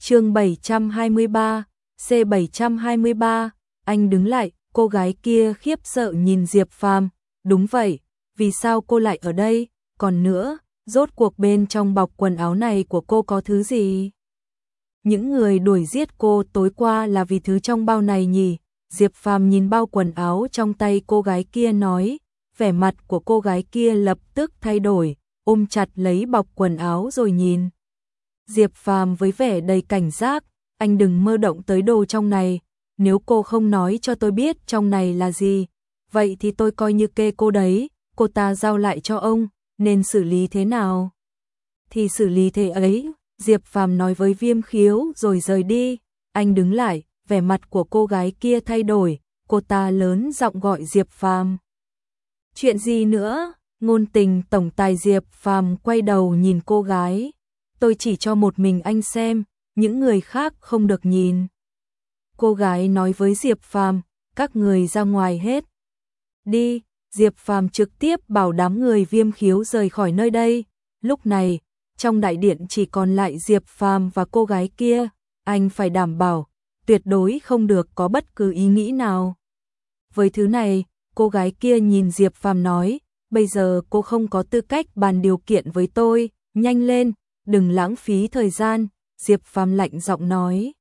Chương 723, C723, anh đứng lại, cô gái kia khiếp sợ nhìn Diệp Phàm, đúng vậy, vì sao cô lại ở đây, còn nữa, rốt cuộc bên trong bọc quần áo này của cô có thứ gì? Những người đuổi giết cô tối qua là vì thứ trong bao này nhỉ? Diệp Phàm nhìn bao quần áo trong tay cô gái kia nói, vẻ mặt của cô gái kia lập tức thay đổi, ôm chặt lấy bọc quần áo rồi nhìn Diệp Phàm với vẻ đầy cảnh giác, anh đừng mơ động tới đồ trong này, nếu cô không nói cho tôi biết trong này là gì, vậy thì tôi coi như kê cô đấy, cô ta giao lại cho ông, nên xử lý thế nào? Thì xử lý thế ấy, Diệp Phàm nói với Viêm Khiếu rồi rời đi, anh đứng lại, vẻ mặt của cô gái kia thay đổi, cô ta lớn giọng gọi Diệp Phàm. Chuyện gì nữa? Ngôn Tình tổng tài Diệp Phàm quay đầu nhìn cô gái. Tôi chỉ cho một mình anh xem, những người khác không được nhìn. Cô gái nói với Diệp Phàm, các người ra ngoài hết. Đi, Diệp Phàm trực tiếp bảo đám người Viêm Khiếu rời khỏi nơi đây. Lúc này, trong đại điện chỉ còn lại Diệp Phàm và cô gái kia, anh phải đảm bảo, tuyệt đối không được có bất cứ ý nghĩ nào. Với thứ này, cô gái kia nhìn Diệp Phàm nói, bây giờ cô không có tư cách bàn điều kiện với tôi, nhanh lên, đừng lãng phí thời gian, Diệp Phàm lạnh giọng nói.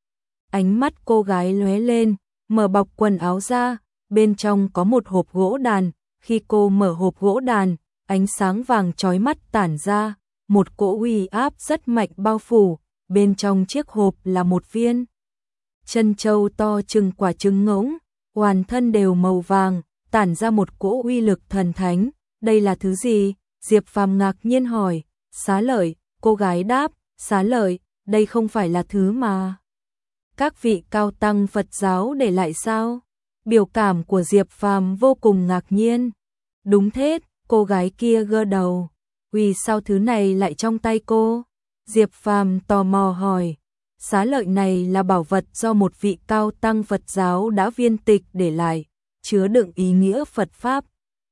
Ánh mắt cô gái lóe lên, mở bọc quần áo ra, bên trong có một hộp gỗ đàn, khi cô mở hộp gỗ đàn, ánh sáng vàng chói mắt tản ra, một cỗ uy áp rất mạnh bao phủ, bên trong chiếc hộp là một viên chân châu to chừng quả trứng ngỗng, toàn thân đều màu vàng, tản ra một cỗ uy lực thần thánh, đây là thứ gì? Diệp Phàm ngạc nhiên hỏi. Xá lợi, cô gái đáp, xá lợi, đây không phải là thứ mà các vị cao tăng Phật giáo để lại sao? Biểu cảm của Diệp Phàm vô cùng ngạc nhiên. Đúng thế, cô gái kia gơ đầu. Vì sao thứ này lại trong tay cô? Diệp Phàm tò mò hỏi. Xá lợi này là bảo vật do một vị cao tăng Phật giáo đã viên tịch để lại, chứa đựng ý nghĩa Phật Pháp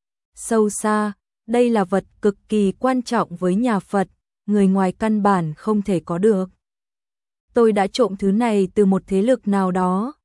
sâu xa. Đây là vật cực kỳ quan trọng với nhà Phật, người ngoài căn bản không thể có được. Tôi đã trộm thứ này từ một thế lực nào đó,